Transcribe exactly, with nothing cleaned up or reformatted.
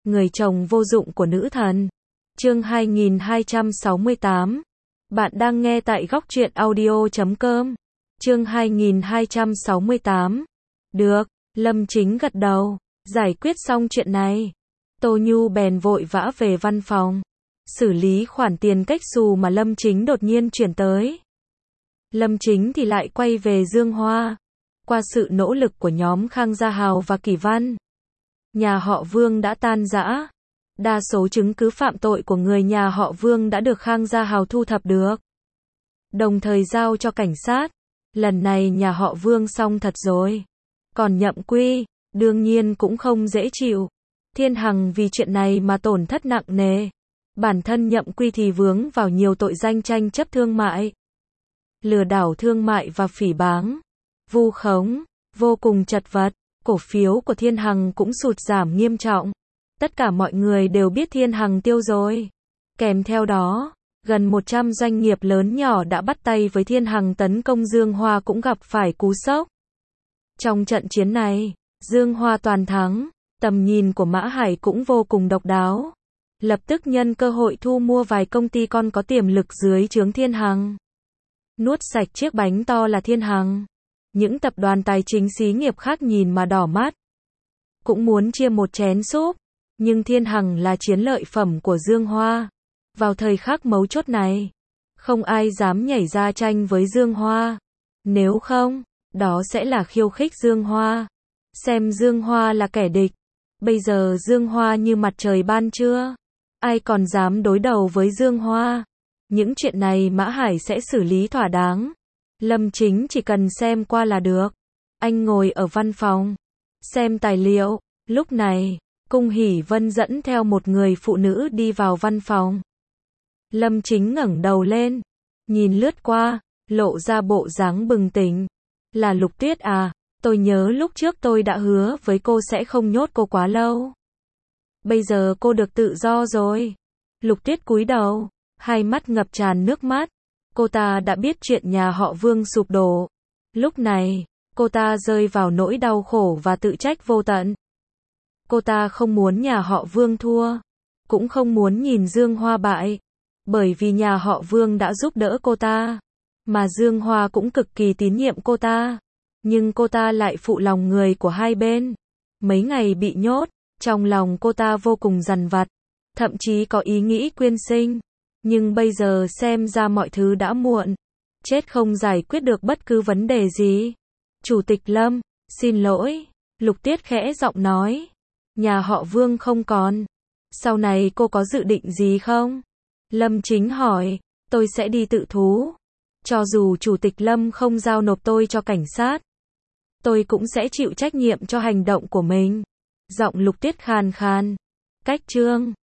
người chồng vô dụng của nữ thần. Chương hai nghìn hai trăm sáu mươi tám. Bạn đang nghe tại góc truyện audio chấm com. Chương hai nghìn hai trăm sáu mươi tám. Được, Lâm Chính gật đầu. Giải quyết xong chuyện này, Tô Nhu bèn vội vã về văn phòng, xử lý khoản tiền cách xù mà Lâm Chính đột nhiên chuyển tới. Lâm Chính thì lại quay về Dương Hoa. Qua sự nỗ lực của nhóm Khang Gia Hào và Kỷ Văn, nhà họ Vương đã tan rã. Đa số chứng cứ phạm tội của người nhà họ Vương đã được Khang Gia Hào thu thập được, đồng thời giao cho cảnh sát. Lần này nhà họ Vương xong thật rồi. Còn Nhậm Quy, đương nhiên cũng không dễ chịu. Thiên Hằng vì chuyện này mà tổn thất nặng nề. Bản thân Nhậm Quy thì vướng vào nhiều tội danh tranh chấp thương mại, lừa đảo thương mại và phỉ báng, vu khống, vô cùng chật vật. Cổ phiếu của Thiên Hằng cũng sụt giảm nghiêm trọng. Tất cả mọi người đều biết Thiên Hằng tiêu rồi. Kèm theo đó, gần một trăm doanh nghiệp lớn nhỏ đã bắt tay với Thiên Hằng tấn công Dương Hoa cũng gặp phải cú sốc. Trong trận chiến này, Dương Hoa toàn thắng, tầm nhìn của Mã Hải cũng vô cùng độc đáo. Lập tức nhân cơ hội thu mua vài công ty con có tiềm lực dưới trướng Thiên Hằng. Nuốt sạch chiếc bánh to là Thiên Hằng. Những tập đoàn tài chính xí nghiệp khác nhìn mà đỏ mắt, cũng muốn chia một chén súp. Nhưng Thiên Hằng là chiến lợi phẩm của Dương Hoa. Vào thời khắc mấu chốt này, không ai dám nhảy ra tranh với Dương Hoa. Nếu không, đó sẽ là khiêu khích Dương Hoa, xem Dương Hoa là kẻ địch. Bây giờ Dương Hoa như mặt trời ban trưa, ai còn dám đối đầu với Dương Hoa. Những chuyện này Mã Hải sẽ xử lý thỏa đáng. Lâm Chính chỉ cần xem qua là được. Anh ngồi ở văn phòng, xem tài liệu. Lúc này, Cung Hỷ Vân dẫn theo một người phụ nữ đi vào văn phòng. Lâm Chính ngẩng đầu lên, nhìn lướt qua, lộ ra bộ dáng bừng tỉnh. Là Lục Tuyết à, tôi nhớ lúc trước tôi đã hứa với cô sẽ không nhốt cô quá lâu. Bây giờ cô được tự do rồi. Lục Tuyết cúi đầu, hai mắt ngập tràn nước mắt. Cô ta đã biết chuyện nhà họ Vương sụp đổ. Lúc này, cô ta rơi vào nỗi đau khổ và tự trách vô tận. Cô ta không muốn nhà họ Vương thua, cũng không muốn nhìn Dương Hoa bại, bởi vì nhà họ Vương đã giúp đỡ cô ta, mà Dương Hoa cũng cực kỳ tín nhiệm cô ta. Nhưng cô ta lại phụ lòng người của hai bên. Mấy ngày bị nhốt, trong lòng cô ta vô cùng dằn vặt, thậm chí có ý nghĩ quyên sinh. Nhưng bây giờ xem ra mọi thứ đã muộn. Chết không giải quyết được bất cứ vấn đề gì. Chủ tịch Lâm, xin lỗi. Lục Tuyết khẽ giọng nói. Nhà họ Vương không còn. Sau này cô có dự định gì không? Lâm Chính hỏi. Tôi sẽ đi tự thú. Cho dù Chủ tịch Lâm không giao nộp tôi cho cảnh sát, tôi cũng sẽ chịu trách nhiệm cho hành động của mình. Giọng Lục Tuyết khàn khàn. Cách chương.